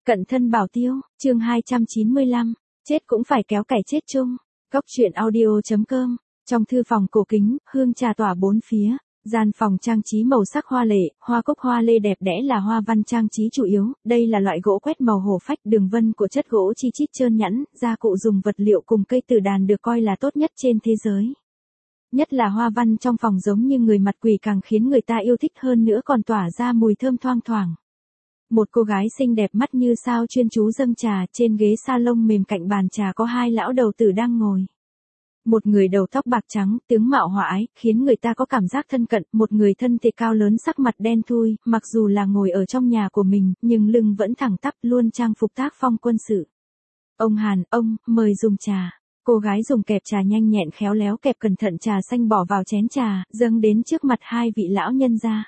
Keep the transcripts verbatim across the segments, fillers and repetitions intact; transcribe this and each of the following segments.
Cận thân bảo tiêu, chương hai trăm chín mươi lăm, chết cũng phải kéo cày chết chung. Góc truyện audio chấm com. Trong thư phòng cổ kính, hương trà tỏa bốn phía, gian phòng trang trí màu sắc hoa lệ, hoa cúc hoa lê đẹp đẽ là hoa văn trang trí chủ yếu, đây là loại gỗ quét màu hổ phách, đường vân của chất gỗ chi chít trơn nhẵn, gia cụ dùng vật liệu cùng cây từ đàn được coi là tốt nhất trên thế giới. Nhất là hoa văn trong phòng giống như người mặt quỷ càng khiến người ta yêu thích hơn nữa còn tỏa ra mùi thơm thoang thoảng. Một cô gái xinh đẹp mắt như sao chuyên chú dâng trà, trên ghế salon mềm cạnh bàn trà có hai lão đầu tử đang ngồi. Một người đầu tóc bạc trắng, tướng mạo hòa ái, khiến người ta có cảm giác thân cận, một người thân thể cao lớn sắc mặt đen thui, mặc dù là ngồi ở trong nhà của mình, nhưng lưng vẫn thẳng tắp luôn trang phục tác phong quân sự. Ông Hàn, ông, mời dùng trà. Cô gái dùng kẹp trà nhanh nhẹn khéo léo kẹp cẩn thận trà xanh bỏ vào chén trà, dâng đến trước mặt hai vị lão nhân gia.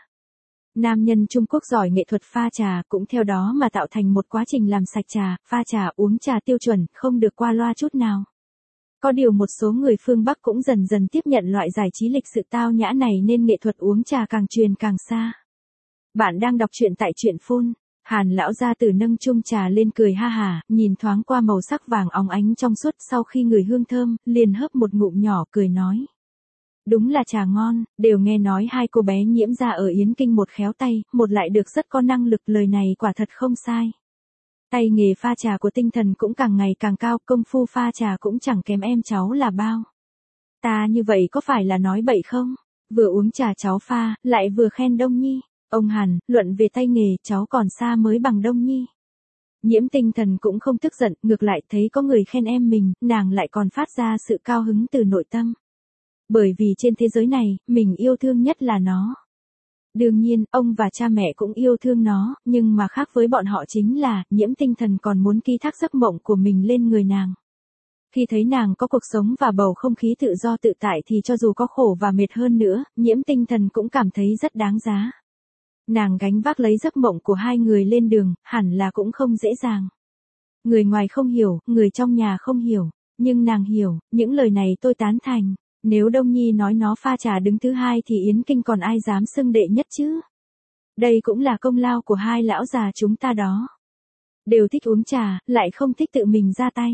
Nam nhân Trung Quốc giỏi nghệ thuật pha trà, cũng theo đó mà tạo thành một quá trình làm sạch trà, pha trà uống trà tiêu chuẩn, không được qua loa chút nào. Có điều một số người phương Bắc cũng dần dần tiếp nhận loại giải trí lịch sự tao nhã này nên nghệ thuật uống trà càng truyền càng xa. Bạn đang đọc truyện tại truyện phone. Hàn lão gia tử nâng chung trà lên cười ha hả, nhìn thoáng qua màu sắc vàng óng ánh trong suốt sau khi ngửi hương thơm, liền hớp một ngụm nhỏ cười nói. Đúng là trà ngon, đều nghe nói hai cô bé Nhiễm gia ở Yến Kinh một khéo tay, một lại được rất có năng lực, lời này quả thật không sai. Tay nghề pha trà của Tinh Thần cũng càng ngày càng cao, công phu pha trà cũng chẳng kém em cháu là bao. Ta như vậy có phải là nói bậy không? Vừa uống trà cháu pha, lại vừa khen Đông Nhi. Ông Hàn, luận về tay nghề, cháu còn xa mới bằng Đông Nhi. Nhiễm Tinh Thần cũng không tức giận, ngược lại thấy có người khen em mình, nàng lại còn phát ra sự cao hứng từ nội tâm. Bởi vì trên thế giới này, mình yêu thương nhất là nó. Đương nhiên, ông và cha mẹ cũng yêu thương nó, nhưng mà khác với bọn họ chính là, Nhiễm Tinh Thần còn muốn ký thác giấc mộng của mình lên người nàng. Khi thấy nàng có cuộc sống và bầu không khí tự do tự tại thì cho dù có khổ và mệt hơn nữa, Nhiễm Tinh Thần cũng cảm thấy rất đáng giá. Nàng gánh vác lấy giấc mộng của hai người lên đường, hẳn là cũng không dễ dàng. Người ngoài không hiểu, người trong nhà không hiểu, nhưng nàng hiểu, những lời này tôi tán thành. Nếu Đông Nhi nói nó pha trà đứng thứ hai thì Yến Kinh còn ai dám xưng đệ nhất chứ? Đây cũng là công lao của hai lão già chúng ta đó. Đều thích uống trà, lại không thích tự mình ra tay.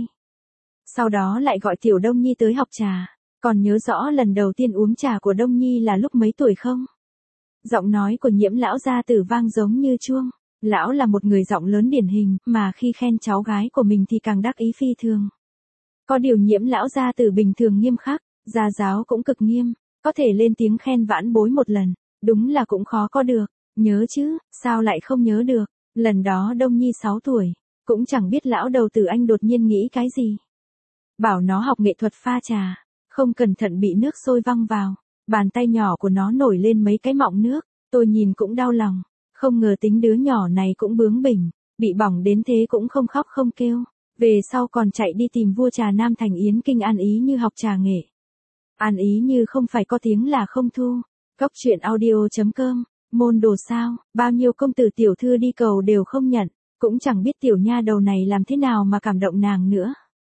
Sau đó lại gọi tiểu Đông Nhi tới học trà. Còn nhớ rõ lần đầu tiên uống trà của Đông Nhi là lúc mấy tuổi không? Giọng nói của Nhiễm lão gia tử vang giống như chuông. Lão là một người giọng lớn điển hình, mà khi khen cháu gái của mình thì càng đắc ý phi thường. Có điều Nhiễm lão gia tử bình thường nghiêm khắc. Gia giáo cũng cực nghiêm, có thể lên tiếng khen vãn bối một lần, đúng là cũng khó có được, nhớ chứ, sao lại không nhớ được, lần đó Đông Nhi sáu tuổi, cũng chẳng biết lão đầu tử anh đột nhiên nghĩ cái gì. Bảo nó học nghệ thuật pha trà, không cẩn thận bị nước sôi văng vào, bàn tay nhỏ của nó nổi lên mấy cái mọng nước, tôi nhìn cũng đau lòng, không ngờ tính đứa nhỏ này cũng bướng bỉnh, bị bỏng đến thế cũng không khóc không kêu, về sau còn chạy đi tìm vua trà Nam thành Yến Kinh an ý như học trà nghệ. An ý như không phải có tiếng là không thu. Góc truyện audio chấm com. Môn đồ sao, bao nhiêu công tử tiểu thư đi cầu đều không nhận, cũng chẳng biết tiểu nha đầu này làm thế nào mà cảm động nàng nữa.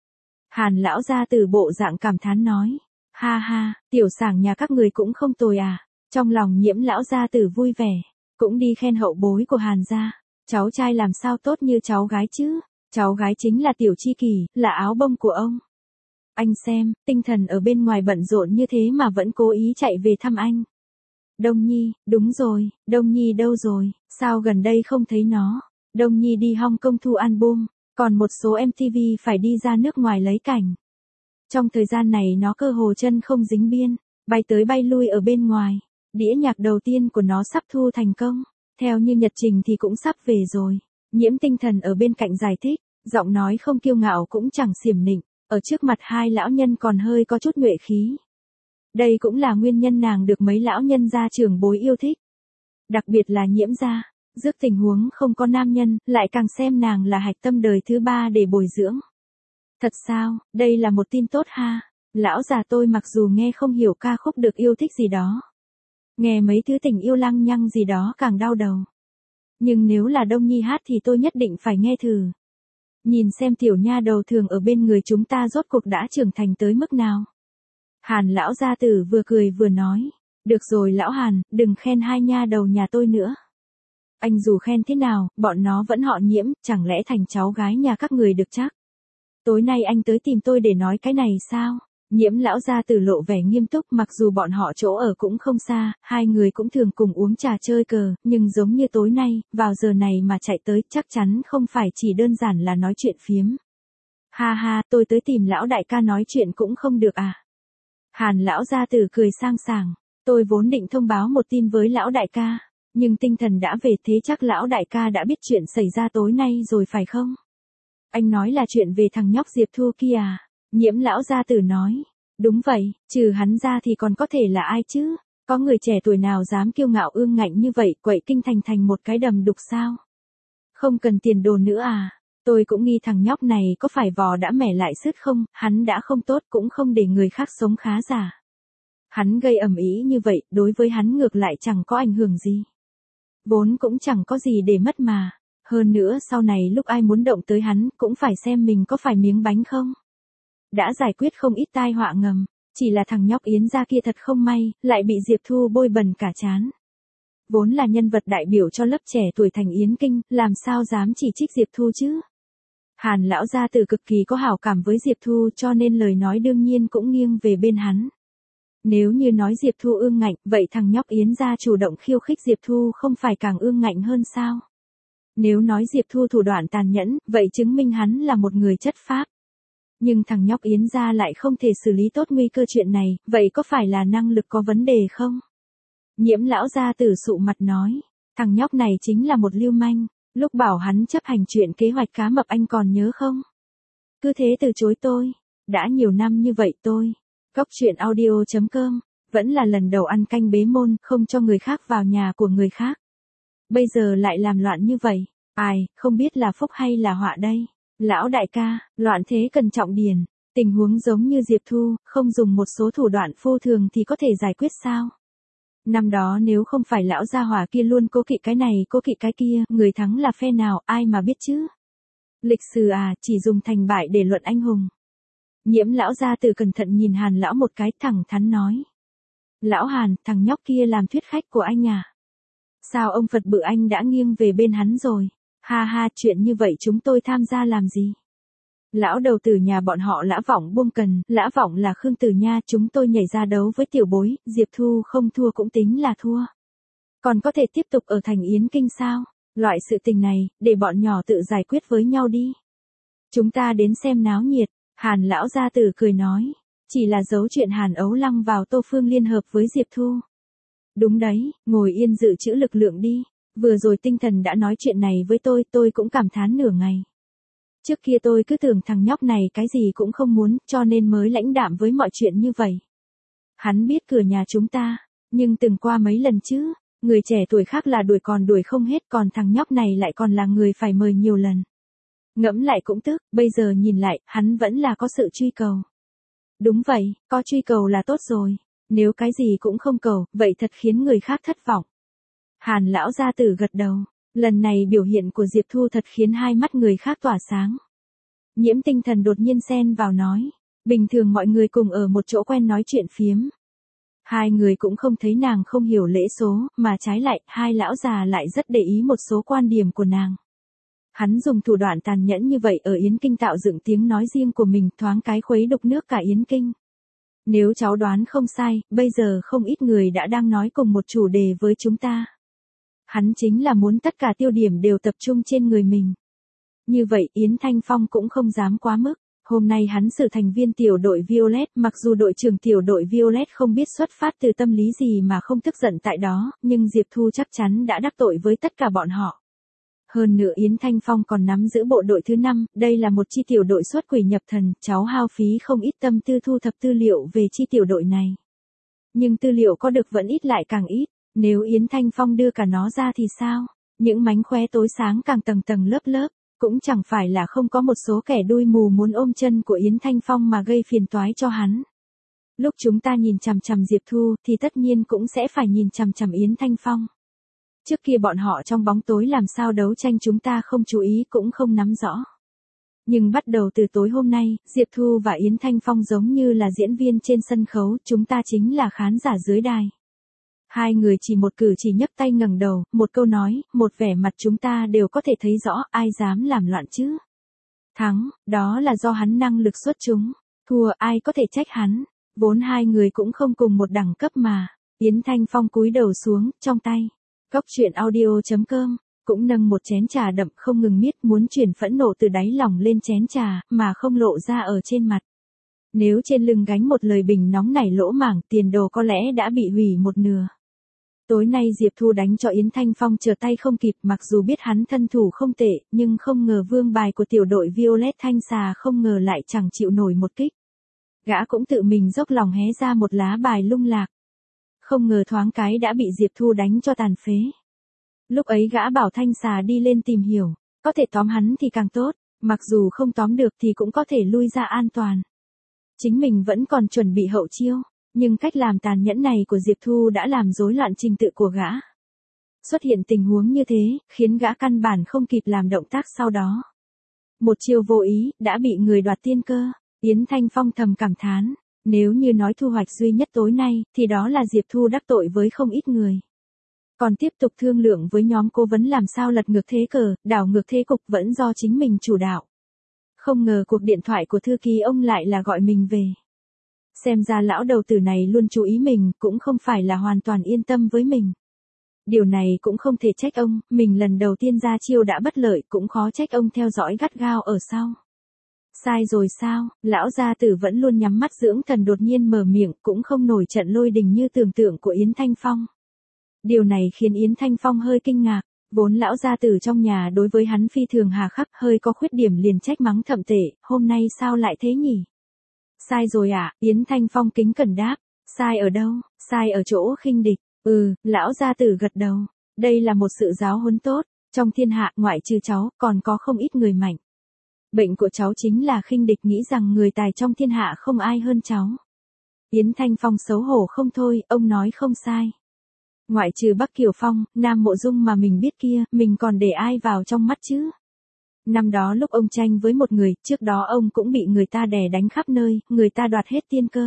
Hàn lão gia tử bộ dạng cảm thán nói. Ha ha, tiểu sảng nhà các người cũng không tồi à. Trong lòng Nhiễm lão gia tử vui vẻ, cũng đi khen hậu bối của Hàn gia. Cháu trai làm sao tốt như cháu gái chứ. Cháu gái chính là tiểu chi kỳ, là áo bông của ông. Anh xem, Tinh Thần ở bên ngoài bận rộn như thế mà vẫn cố ý chạy về thăm anh. Đông Nhi, đúng rồi, Đông Nhi đâu rồi, sao gần đây không thấy nó? Đông Nhi đi Hong Kong thu album, còn một số em tê vê phải đi ra nước ngoài lấy cảnh. Trong thời gian này nó cơ hồ chân không dính biên, bay tới bay lui ở bên ngoài. Đĩa nhạc đầu tiên của nó sắp thu thành công, theo như nhật trình thì cũng sắp về rồi. Nhiễm Tinh Thần ở bên cạnh giải thích, giọng nói không kiêu ngạo cũng chẳng xiểm nịnh. Ở trước mặt hai lão nhân còn hơi có chút nhuệ khí. Đây cũng là nguyên nhân nàng được mấy lão nhân gia trưởng bối yêu thích. Đặc biệt là Nhiễm gia, trước tình huống không có nam nhân, lại càng xem nàng là hạch tâm đời thứ ba để bồi dưỡng. Thật sao, đây là một tin tốt ha. Lão già tôi mặc dù nghe không hiểu ca khúc được yêu thích gì đó. Nghe mấy thứ tình yêu lăng nhăng gì đó càng đau đầu. Nhưng nếu là Đông Nhi hát thì tôi nhất định phải nghe thử. Nhìn xem tiểu nha đầu thường ở bên người chúng ta rốt cuộc đã trưởng thành tới mức nào. Hàn lão gia tử vừa cười vừa nói. Được rồi lão Hàn, đừng khen hai nha đầu nhà tôi nữa. Anh dù khen thế nào, bọn nó vẫn họ Nhiễm, chẳng lẽ thành cháu gái nhà các người được chắc. Tối nay anh tới tìm tôi để nói cái này sao? Nhiễm lão gia tử lộ vẻ nghiêm túc, mặc dù bọn họ chỗ ở cũng không xa, hai người cũng thường cùng uống trà chơi cờ, nhưng giống như tối nay, vào giờ này mà chạy tới chắc chắn không phải chỉ đơn giản là nói chuyện phiếm. Ha ha, tôi tới tìm lão đại ca nói chuyện cũng không được à? Hàn lão gia tử cười sang sảng, tôi vốn định thông báo một tin với lão đại ca, nhưng tinh thần đã về, thế chắc lão đại ca đã biết chuyện xảy ra tối nay rồi phải không? Anh nói là chuyện về thằng nhóc Diệp Thu kia à? Nhiễm lão gia tử nói, đúng vậy, trừ hắn ra thì còn có thể là ai chứ? Có người trẻ tuổi nào dám kiêu ngạo ương ngạnh như vậy, quậy kinh thành thành một cái đầm đục sao? Không cần tiền đồ nữa à? Tôi cũng nghi thằng nhóc này có phải vò đã mẻ lại sứt không, hắn đã không tốt cũng không để người khác sống khá giả. Hắn gây ầm ĩ như vậy, đối với hắn ngược lại chẳng có ảnh hưởng gì. Vốn cũng chẳng có gì để mất mà. Hơn nữa sau này lúc ai muốn động tới hắn, cũng phải xem mình có phải miếng bánh không. Đã giải quyết không ít tai họa ngầm, chỉ là thằng nhóc Yến gia kia thật không may, lại bị Diệp Thu bôi bẩn cả trán. Vốn là nhân vật đại biểu cho lớp trẻ tuổi thành Yến Kinh, làm sao dám chỉ trích Diệp Thu chứ? Hàn lão gia tử cực kỳ có hảo cảm với Diệp Thu, cho nên lời nói đương nhiên cũng nghiêng về bên hắn. Nếu như nói Diệp Thu ương ngạnh, vậy thằng nhóc Yến gia chủ động khiêu khích Diệp Thu không phải càng ương ngạnh hơn sao? Nếu nói Diệp Thu thủ đoạn tàn nhẫn, vậy chứng minh hắn là một người chất phác. Nhưng thằng nhóc Yến gia lại không thể xử lý tốt nguy cơ chuyện này, vậy có phải là năng lực có vấn đề không? Nhiễm lão gia tử sụ mặt nói, thằng nhóc này chính là một lưu manh, lúc bảo hắn chấp hành chuyện kế hoạch cá mập anh còn nhớ không? Cứ thế từ chối tôi, đã nhiều năm như vậy tôi. Góc truyện audio chấm com, vẫn là lần đầu ăn canh bế môn, không cho người khác vào nhà của người khác. Bây giờ lại làm loạn như vậy, ai, không biết là phúc hay là họa đây. Lão đại ca, loạn thế cần trọng điển, tình huống giống như Diệp Thu, không dùng một số thủ đoạn phô thường thì có thể giải quyết sao? Năm đó nếu không phải lão gia hỏa kia luôn cố kỵ cái này cố kỵ cái kia, người thắng là phe nào, ai mà biết chứ? Lịch sử à, chỉ dùng thành bại để luận anh hùng. Nhiễm lão gia tử cẩn thận nhìn Hàn lão một cái, thẳng thắn nói. Lão Hàn, thằng nhóc kia làm thuyết khách của anh à? Sao ông Phật bự anh đã nghiêng về bên hắn rồi? Ha ha, chuyện như vậy chúng tôi tham gia làm gì? Lão đầu tử nhà bọn họ Lã Vọng buông cần, Lã Vọng là Khương Tử Nha, chúng tôi nhảy ra đấu với tiểu bối, Diệp Thu không thua cũng tính là thua. Còn có thể tiếp tục ở thành Yến Kinh sao? Loại sự tình này, để bọn nhỏ tự giải quyết với nhau đi. Chúng ta đến xem náo nhiệt, Hàn lão gia tử cười nói, chỉ là giấu chuyện Hàn Ấu Lăng vào Tô Phương liên hợp với Diệp Thu. Đúng đấy, ngồi yên dự trữ lực lượng đi, vừa rồi tinh thần đã nói chuyện này với tôi, tôi cũng cảm thán nửa ngày. Trước kia tôi cứ tưởng thằng nhóc này cái gì cũng không muốn, cho nên mới lãnh đạm với mọi chuyện như vậy. Hắn biết cửa nhà chúng ta, nhưng từng qua mấy lần chứ, người trẻ tuổi khác là đuổi còn đuổi không hết, còn thằng nhóc này lại còn là người phải mời nhiều lần. Ngẫm lại cũng tức, bây giờ nhìn lại, hắn vẫn là có sự truy cầu. Đúng vậy, có truy cầu là tốt rồi, nếu cái gì cũng không cầu, vậy thật khiến người khác thất vọng. Hàn lão gia tử gật đầu. Lần này biểu hiện của Diệp Thu thật khiến hai mắt người khác tỏa sáng. Nhiễm tinh thần đột nhiên xen vào nói. Bình thường mọi người cùng ở một chỗ quen nói chuyện phiếm. Hai người cũng không thấy nàng không hiểu lễ số, mà trái lại, hai lão già lại rất để ý một số quan điểm của nàng. Hắn dùng thủ đoạn tàn nhẫn như vậy ở Yến Kinh tạo dựng tiếng nói riêng của mình, thoáng cái khuấy đục nước cả Yến Kinh. Nếu cháu đoán không sai, bây giờ không ít người đã đang nói cùng một chủ đề với chúng ta. Hắn chính là muốn tất cả tiêu điểm đều tập trung trên người mình. Như vậy Yến Thanh Phong cũng không dám quá mức. Hôm nay hắn xử thành viên tiểu đội Violet, mặc dù đội trưởng tiểu đội Violet không biết xuất phát từ tâm lý gì mà không tức giận tại đó, nhưng Diệp Thu chắc chắn đã đắc tội với tất cả bọn họ. Hơn nữa Yến Thanh Phong còn nắm giữ bộ đội thứ năm, đây là một chi tiểu đội xuất quỷ nhập thần, cháu hao phí không ít tâm tư thu thập tư liệu về chi tiểu đội này. Nhưng tư liệu có được vẫn ít lại càng ít. Nếu Yến Thanh Phong đưa cả nó ra thì sao? Những mánh khóe tối sáng càng tầng tầng lớp lớp, cũng chẳng phải là không có một số kẻ đuôi mù muốn ôm chân của Yến Thanh Phong mà gây phiền toái cho hắn. Lúc chúng ta nhìn chằm chằm Diệp Thu thì tất nhiên cũng sẽ phải nhìn chằm chằm Yến Thanh Phong. Trước kia bọn họ trong bóng tối làm sao đấu tranh chúng ta không chú ý cũng không nắm rõ. Nhưng bắt đầu từ tối hôm nay, Diệp Thu và Yến Thanh Phong giống như là diễn viên trên sân khấu, chúng ta chính là khán giả dưới đài. Hai người chỉ một cử chỉ nhấc tay ngẩng đầu, một câu nói, một vẻ mặt chúng ta đều có thể thấy rõ ai dám làm loạn chứ. Thắng, đó là do hắn năng lực xuất chúng. Thua ai có thể trách hắn. Vốn hai người cũng không cùng một đẳng cấp mà. Yến Thanh Phong cúi đầu xuống, trong tay. Cốc truyện audio chấm com, cũng nâng một chén trà đậm không ngừng miết muốn chuyển phẫn nộ từ đáy lòng lên chén trà, mà không lộ ra ở trên mặt. Nếu trên lưng gánh một lời bình nóng nảy lỗ mảng, tiền đồ có lẽ đã bị hủy một nửa. Tối nay Diệp Thu đánh cho Yến Thanh Phong trở tay không kịp, mặc dù biết hắn thân thủ không tệ, nhưng không ngờ vương bài của tiểu đội Violet Thanh Xà không ngờ lại chẳng chịu nổi một kích. Gã cũng tự mình dốc lòng hé ra một lá bài lung lạc. Không ngờ thoáng cái đã bị Diệp Thu đánh cho tàn phế. Lúc ấy gã bảo Thanh Xà đi lên tìm hiểu, có thể tóm hắn thì càng tốt, mặc dù không tóm được thì cũng có thể lui ra an toàn. Chính mình vẫn còn chuẩn bị hậu chiêu, nhưng cách làm tàn nhẫn này của Diệp Thu đã làm rối loạn trình tự của gã. Xuất hiện tình huống như thế, khiến gã căn bản không kịp làm động tác sau đó. Một chiêu vô ý, đã bị người đoạt tiên cơ. Yến Thanh Phong thầm cảm thán, nếu như nói thu hoạch duy nhất tối nay, thì đó là Diệp Thu đắc tội với không ít người. Còn tiếp tục thương lượng với nhóm cố vấn làm sao lật ngược thế cờ, đảo ngược thế cục vẫn do chính mình chủ đạo. Không ngờ cuộc điện thoại của thư ký ông lại là gọi mình về. Xem ra lão đầu tử này luôn chú ý mình, cũng không phải là hoàn toàn yên tâm với mình. Điều này cũng không thể trách ông, mình lần đầu tiên ra chiêu đã bất lợi, cũng khó trách ông theo dõi gắt gao ở sau. Sai rồi sao, lão gia tử vẫn luôn nhắm mắt dưỡng thần đột nhiên mở miệng, cũng không nổi trận lôi đình như tưởng tượng của Yến Thanh Phong. Điều này khiến Yến Thanh Phong hơi kinh ngạc, vốn lão gia tử trong nhà đối với hắn phi thường hà khắc, hơi có khuyết điểm liền trách mắng thậm tệ, hôm nay sao lại thế nhỉ? Sai rồi à, Yến Thanh Phong kính cẩn đáp, sai ở đâu, sai ở chỗ khinh địch, ừ, lão gia tử gật đầu, đây là một sự giáo huấn tốt, trong thiên hạ ngoại trừ cháu, còn có không ít người mạnh. Bệnh của cháu chính là khinh địch, nghĩ rằng người tài trong thiên hạ không ai hơn cháu. Yến Thanh Phong xấu hổ không thôi, ông nói không sai. Ngoại trừ Bắc Kiều Phong, Nam Mộ Dung mà mình biết kia, mình còn để ai vào trong mắt chứ? Năm đó lúc ông tranh với một người, trước đó ông cũng bị người ta đè đánh khắp nơi, người ta đoạt hết tiên cơ.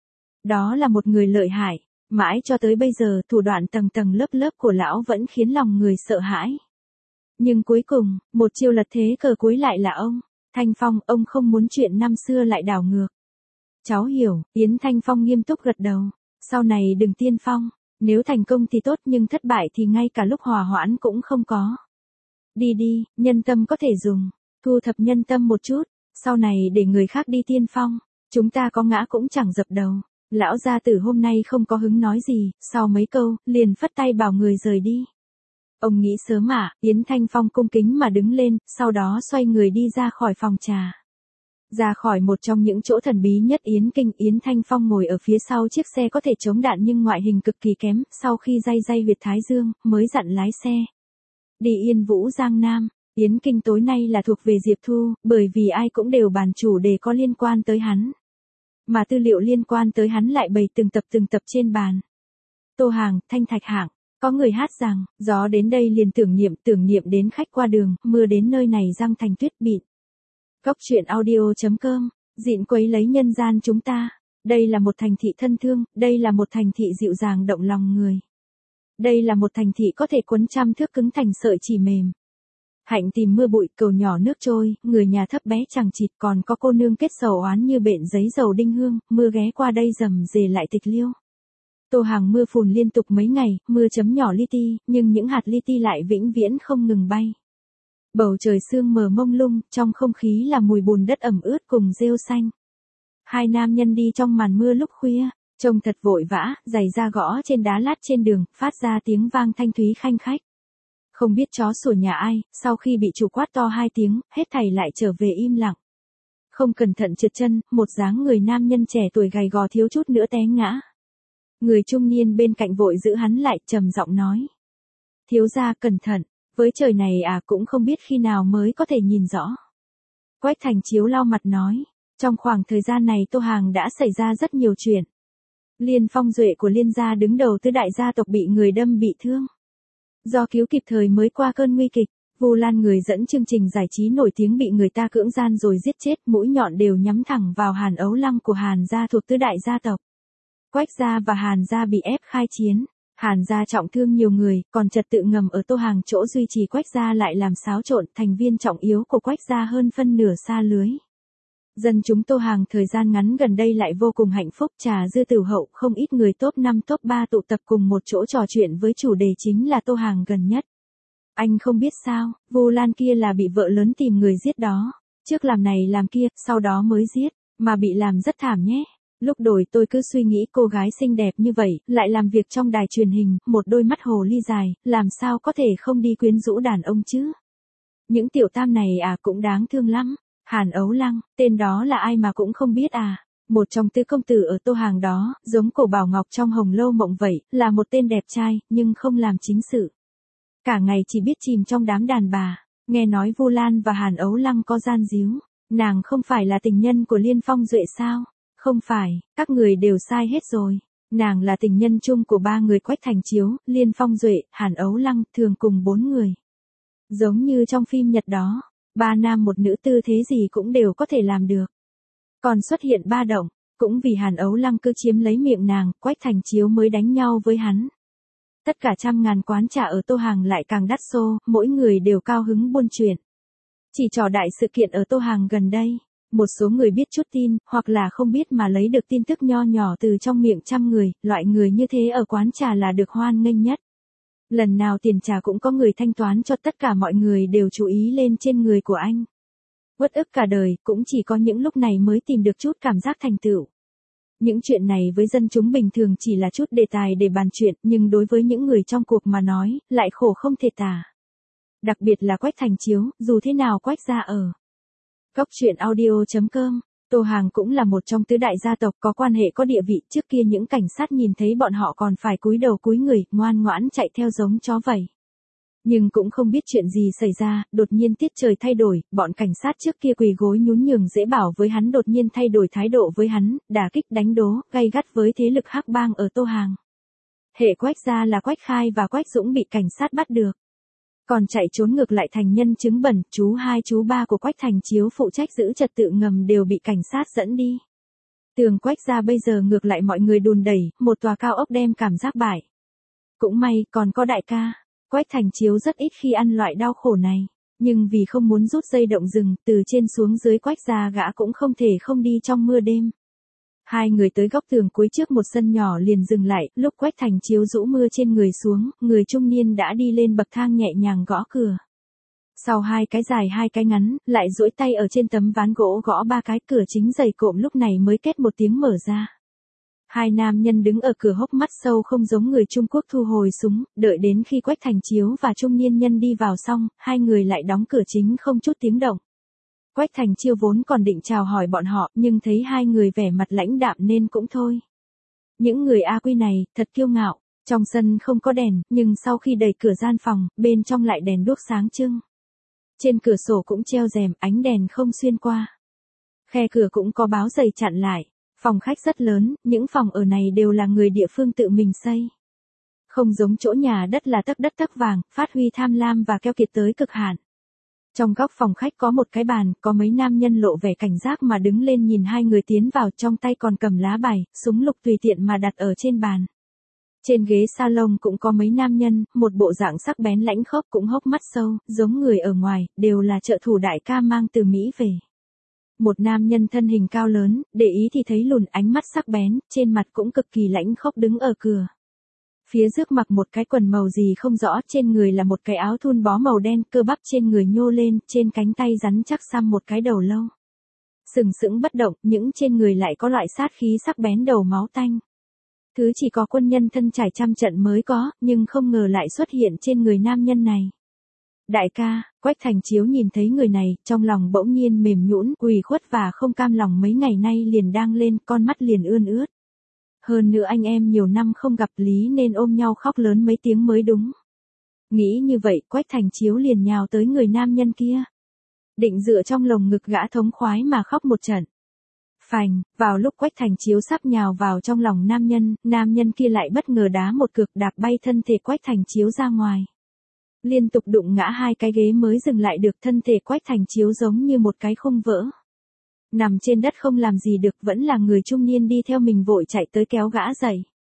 Đó là một người lợi hại, mãi cho tới bây giờ thủ đoạn tầng tầng lớp lớp của lão vẫn khiến lòng người sợ hãi. Nhưng cuối cùng, một chiêu lật thế cờ cuối lại là ông. Thanh Phong, ông không muốn chuyện năm xưa lại đảo ngược. Cháu hiểu, Yến Thanh Phong nghiêm túc gật đầu. Sau này đừng tiên phong, nếu thành công thì tốt nhưng thất bại thì ngay cả lúc hòa hoãn cũng không có. Đi đi, nhân tâm có thể dùng, thu thập nhân tâm một chút, sau này để người khác đi tiên phong, chúng ta có ngã cũng chẳng dập đầu. Lão gia tử hôm nay không có hứng nói gì, sau mấy câu, liền phất tay bảo người rời đi. Ông nghĩ sớm à, Yến Thanh Phong cung kính mà đứng lên, sau đó xoay người đi ra khỏi phòng trà. Ra khỏi một trong những chỗ thần bí nhất Yến Kinh, Yến Thanh Phong ngồi ở phía sau chiếc xe có thể chống đạn nhưng ngoại hình cực kỳ kém, sau khi day day huyệt thái dương, mới dặn lái xe. Đi Yên Vũ Giang Nam, Yến Kinh tối nay là thuộc về Diệp Thu, bởi vì ai cũng đều bàn chủ đề có liên quan tới hắn. Mà tư liệu liên quan tới hắn lại bày từng tập từng tập trên bàn. Tô Hàng, Thanh Thạch Hạng. Có người hát rằng, gió đến đây liền tưởng niệm, tưởng niệm đến khách qua đường, mưa đến nơi này răng thành tuyết bịn. Cốc truyện audio chấm com, dịn quấy lấy nhân gian chúng ta. Đây là một thành thị thân thương, đây là một thành thị dịu dàng động lòng người. Đây là một thành thị có thể quấn trăm thước cứng thành sợi chỉ mềm. Hạnh tìm mưa bụi, cầu nhỏ nước trôi, người nhà thấp bé chẳng chịt, còn có cô nương kết sầu oán như bện giấy dầu đinh hương, mưa ghé qua đây rầm rề lại tịch liêu. Tô Hàng mưa phùn liên tục mấy ngày, mưa chấm nhỏ li ti, nhưng những hạt li ti lại vĩnh viễn không ngừng bay. Bầu trời sương mờ mông lung, trong không khí là mùi bùn đất ẩm ướt cùng rêu xanh. Hai nam nhân đi trong màn mưa lúc khuya, trông thật vội vã, giày da gõ trên đá lát trên đường, phát ra tiếng vang thanh thúy khanh khách. Không biết chó sủa nhà ai, sau khi bị chủ quát to hai tiếng, hết thảy lại trở về im lặng. Không cẩn thận trượt chân, một dáng người nam nhân trẻ tuổi gầy gò thiếu chút nữa té ngã. Người trung niên bên cạnh vội giữ hắn lại, trầm giọng nói. Thiếu gia cẩn thận, với trời này à cũng không biết khi nào mới có thể nhìn rõ. Quách Thành Chiếu lau mặt nói, trong khoảng thời gian này Tô Hàng đã xảy ra rất nhiều chuyện. Liên Phong Duệ của Liên gia đứng đầu tứ đại gia tộc bị người đâm bị thương. Do cứu kịp thời mới qua cơn nguy kịch, Vu Lan người dẫn chương trình giải trí nổi tiếng bị người ta cưỡng gian rồi giết chết, mũi nhọn đều nhắm thẳng vào Hàn Ấu Lăng của Hàn gia thuộc tứ đại gia tộc. Quách gia và Hàn gia bị ép khai chiến, Hàn gia trọng thương nhiều người, còn trật tự ngầm ở Tô Hàng chỗ duy trì Quách gia lại làm xáo trộn, thành viên trọng yếu của Quách gia hơn phân nửa xa lưới. Dân chúng Tô Hàng thời gian ngắn gần đây lại vô cùng hạnh phúc, trà dư tửu hậu, không ít người top năm top ba tụ tập cùng một chỗ trò chuyện với chủ đề chính là Tô Hàng gần nhất. Anh không biết sao, Vu Lan kia là bị vợ lớn tìm người giết đó. Trước làm này làm kia, sau đó mới giết, mà bị làm rất thảm nhé. Lúc đổi tôi cứ suy nghĩ cô gái xinh đẹp như vậy, lại làm việc trong đài truyền hình, một đôi mắt hồ ly dài, làm sao có thể không đi quyến rũ đàn ông chứ. Những tiểu tam này à cũng đáng thương lắm. Hàn Ấu Lăng, tên đó là ai mà cũng không biết à. Một trong tứ công tử ở Tô Hàng đó, giống cổ Bảo Ngọc trong Hồng Lâu Mộng vậy, là một tên đẹp trai, nhưng không làm chính sự. Cả ngày chỉ biết chìm trong đám đàn bà. Nghe nói Vu Lan và Hàn Ấu Lăng có gian díu. Nàng không phải là tình nhân của Liên Phong Duệ sao? Không phải, các người đều sai hết rồi. Nàng là tình nhân chung của ba người Quách Thành Chiếu, Liên Phong Duệ, Hàn Ấu Lăng, thường cùng bốn người. Giống như trong phim Nhật đó, ba nam một nữ tư thế gì cũng đều có thể làm được. Còn xuất hiện ba động, cũng vì Hàn Ấu Lăng cứ chiếm lấy miệng nàng, Quách Thành Chiếu mới đánh nhau với hắn. Tất cả trăm ngàn quán trà ở Tô Hàng lại càng đắt xô, mỗi người đều cao hứng buôn chuyện. Chỉ trò đại sự kiện ở Tô Hàng gần đây, một số người biết chút tin, hoặc là không biết mà lấy được tin tức nho nhỏ từ trong miệng trăm người, loại người như thế ở quán trà là được hoan nghênh nhất. Lần nào tiền trà cũng có người thanh toán cho, tất cả mọi người đều chú ý lên trên người của anh. Uất ức cả đời, cũng chỉ có những lúc này mới tìm được chút cảm giác thành tựu. Những chuyện này với dân chúng bình thường chỉ là chút đề tài để bàn chuyện, nhưng đối với những người trong cuộc mà nói, lại khổ không thể tả. Đặc biệt là Quách Thành Chiếu, dù thế nào Quách gia ở. Góc truyện audio chấm com, Tô Hàng cũng là một trong tứ đại gia tộc có quan hệ có địa vị, trước kia những cảnh sát nhìn thấy bọn họ còn phải cúi đầu cúi người, ngoan ngoãn chạy theo giống chó vậy. Nhưng cũng không biết chuyện gì xảy ra, đột nhiên tiết trời thay đổi, bọn cảnh sát trước kia quỳ gối nhún nhường dễ bảo với hắn đột nhiên thay đổi thái độ với hắn, đả kích đánh đố, gay gắt với thế lực hắc bang ở Tô Hàng. Hệ Quách gia là Quách Khai và Quách Dũng bị cảnh sát bắt được. Còn chạy trốn ngược lại thành nhân chứng bẩn, chú hai chú ba của Quách Thành Chiếu phụ trách giữ trật tự ngầm đều bị cảnh sát dẫn đi. Tường Quách gia bây giờ ngược lại mọi người đùn đẩy, một tòa cao ốc đem cảm giác bại. Cũng may, còn có đại ca. Quách Thành Chiếu rất ít khi ăn loại đau khổ này, nhưng vì không muốn rút dây động rừng, từ trên xuống dưới Quách gia gã cũng không thể không đi trong mưa đêm. Hai người tới góc tường cuối trước một sân nhỏ liền dừng lại, lúc Quách Thành Chiếu rũ mưa trên người xuống, người trung niên đã đi lên bậc thang nhẹ nhàng gõ cửa. Sau hai cái dài hai cái ngắn, lại duỗi tay ở trên tấm ván gỗ gõ ba cái, cửa chính dày cộm lúc này mới két một tiếng mở ra. Hai nam nhân đứng ở cửa hốc mắt sâu không giống người Trung Quốc thu hồi súng, đợi đến khi Quách Thành Chiếu và trung niên nhân đi vào xong, hai người lại đóng cửa chính không chút tiếng động. Quách Thành Chiêu vốn còn định chào hỏi bọn họ, nhưng thấy hai người vẻ mặt lãnh đạm nên cũng thôi. Những người A Quy này, thật kiêu ngạo, trong sân không có đèn, nhưng sau khi đẩy cửa gian phòng, bên trong lại đèn đuốc sáng trưng. Trên cửa sổ cũng treo rèm, ánh đèn không xuyên qua. Khe cửa cũng có báo giày chặn lại. Phòng khách rất lớn, những phòng ở này đều là người địa phương tự mình xây. Không giống chỗ nhà đất là tấc đất tấc vàng, phát huy tham lam và keo kiệt tới cực hạn. Trong góc phòng khách có một cái bàn, có mấy nam nhân lộ vẻ cảnh giác mà đứng lên nhìn hai người tiến vào, trong tay còn cầm lá bài, súng lục tùy tiện mà đặt ở trên bàn. Trên ghế salon cũng có mấy nam nhân, một bộ dạng sắc bén lãnh khốc cũng hốc mắt sâu, giống người ở ngoài, đều là trợ thủ đại ca mang từ Mỹ về. Một nam nhân thân hình cao lớn, để ý thì thấy lùn, ánh mắt sắc bén, trên mặt cũng cực kỳ lãnh khốc đứng ở cửa. Phía trước mặc một cái quần màu gì không rõ, trên người là một cái áo thun bó màu đen, cơ bắp trên người nhô lên, trên cánh tay rắn chắc xăm một cái đầu lâu. Sừng sững bất động, những trên người lại có loại sát khí sắc bén đầu máu tanh. Thứ chỉ có quân nhân thân trải trăm trận mới có, nhưng không ngờ lại xuất hiện trên người nam nhân này. Đại ca, Quách Thành Chiếu nhìn thấy người này, trong lòng bỗng nhiên mềm nhũn, ủy khuất và không cam lòng, mấy ngày nay liền đang lên, con mắt liền ươn ướt. Hơn nữa anh em nhiều năm không gặp lý nên ôm nhau khóc lớn mấy tiếng mới đúng. Nghĩ như vậy, Quách Thành Chiếu liền nhào tới người nam nhân kia. Định dựa trong lồng ngực gã thống khoái mà khóc một trận. Phành, vào lúc Quách Thành Chiếu sắp nhào vào trong lòng nam nhân, nam nhân kia lại bất ngờ đá một cước đạp bay thân thể Quách Thành Chiếu ra ngoài. Liên tục đụng ngã hai cái ghế mới dừng lại được, thân thể Quách Thành Chiếu giống như một cái khung vỡ. Nằm trên đất không làm gì được, vẫn là người trung niên đi theo mình vội chạy tới kéo gã dậy.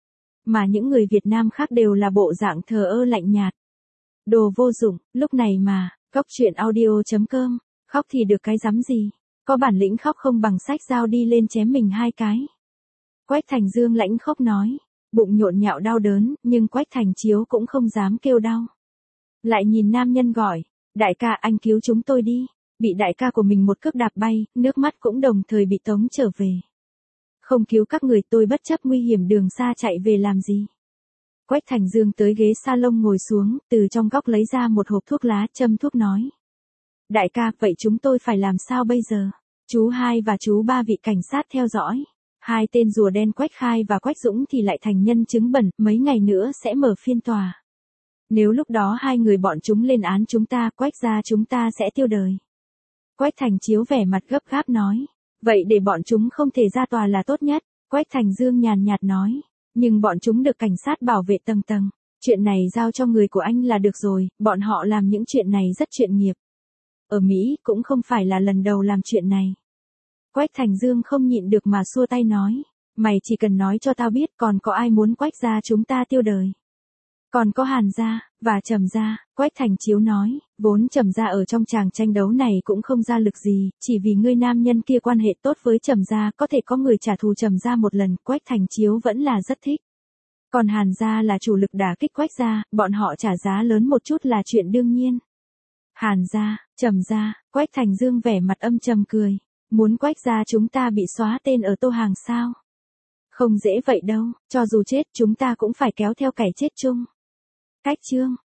mà những người Việt Nam khác đều là bộ dạng thờ ơ lạnh nhạt. Đồ vô dụng, lúc này mà, góc chuyện audio.com, khóc thì được cái rắm gì, có bản lĩnh khóc không bằng xách dao đi lên chém mình hai cái. Quách Thành Dương lãnh khóc nói, bụng nhộn nhạo đau đớn, nhưng Quách Thành Chiếu cũng không dám kêu đau. Lại nhìn nam nhân gọi, đại ca anh cứu chúng tôi đi, bị đại ca của mình một cước đạp bay, nước mắt cũng đồng thời bị tống trở về. Không cứu các người tôi bất chấp nguy hiểm đường xa chạy về làm gì. Quách Thành Dương tới ghế salon ngồi xuống, từ trong góc lấy ra một hộp thuốc lá, châm thuốc nói. Đại ca, vậy chúng tôi phải làm sao bây giờ? Chú hai và chú ba vị cảnh sát theo dõi. Hai tên rùa đen Quách Khai và Quách Dũng thì lại thành nhân chứng bẩn, mấy ngày nữa sẽ mở phiên tòa. Nếu lúc đó hai người bọn chúng lên án chúng ta, Quách gia chúng ta sẽ tiêu đời. Quách Thành Chiếu vẻ mặt gấp gáp nói. Vậy để bọn chúng không thể ra tòa là tốt nhất. Quách Thành Dương nhàn nhạt nói. Nhưng bọn chúng được cảnh sát bảo vệ tầng tầng. Chuyện này giao cho người của anh là được rồi, bọn họ làm những chuyện này rất chuyên nghiệp. Ở Mỹ cũng không phải là lần đầu làm chuyện này. Quách Thành Dương không nhịn được mà xua tay nói. Mày chỉ cần nói cho tao biết còn có ai muốn Quách gia chúng ta tiêu đời. Còn có Hàn gia, và Trầm gia, Quách Thành Chiếu nói, vốn Trầm gia ở trong tràng tranh đấu này cũng không ra lực gì, chỉ vì ngươi nam nhân kia quan hệ tốt với Trầm gia có thể có người trả thù Trầm gia một lần, Quách Thành Chiếu vẫn là rất thích. Còn Hàn gia là chủ lực đả kích Quách gia, bọn họ trả giá lớn một chút là chuyện đương nhiên. Hàn gia, Trầm gia, Quách Thành Dương vẻ mặt âm trầm cười, muốn Quách gia chúng ta bị xóa tên ở tô hàng sao? Không dễ vậy đâu, cho dù chết chúng ta cũng phải kéo theo kẻ chết chung. Cách chương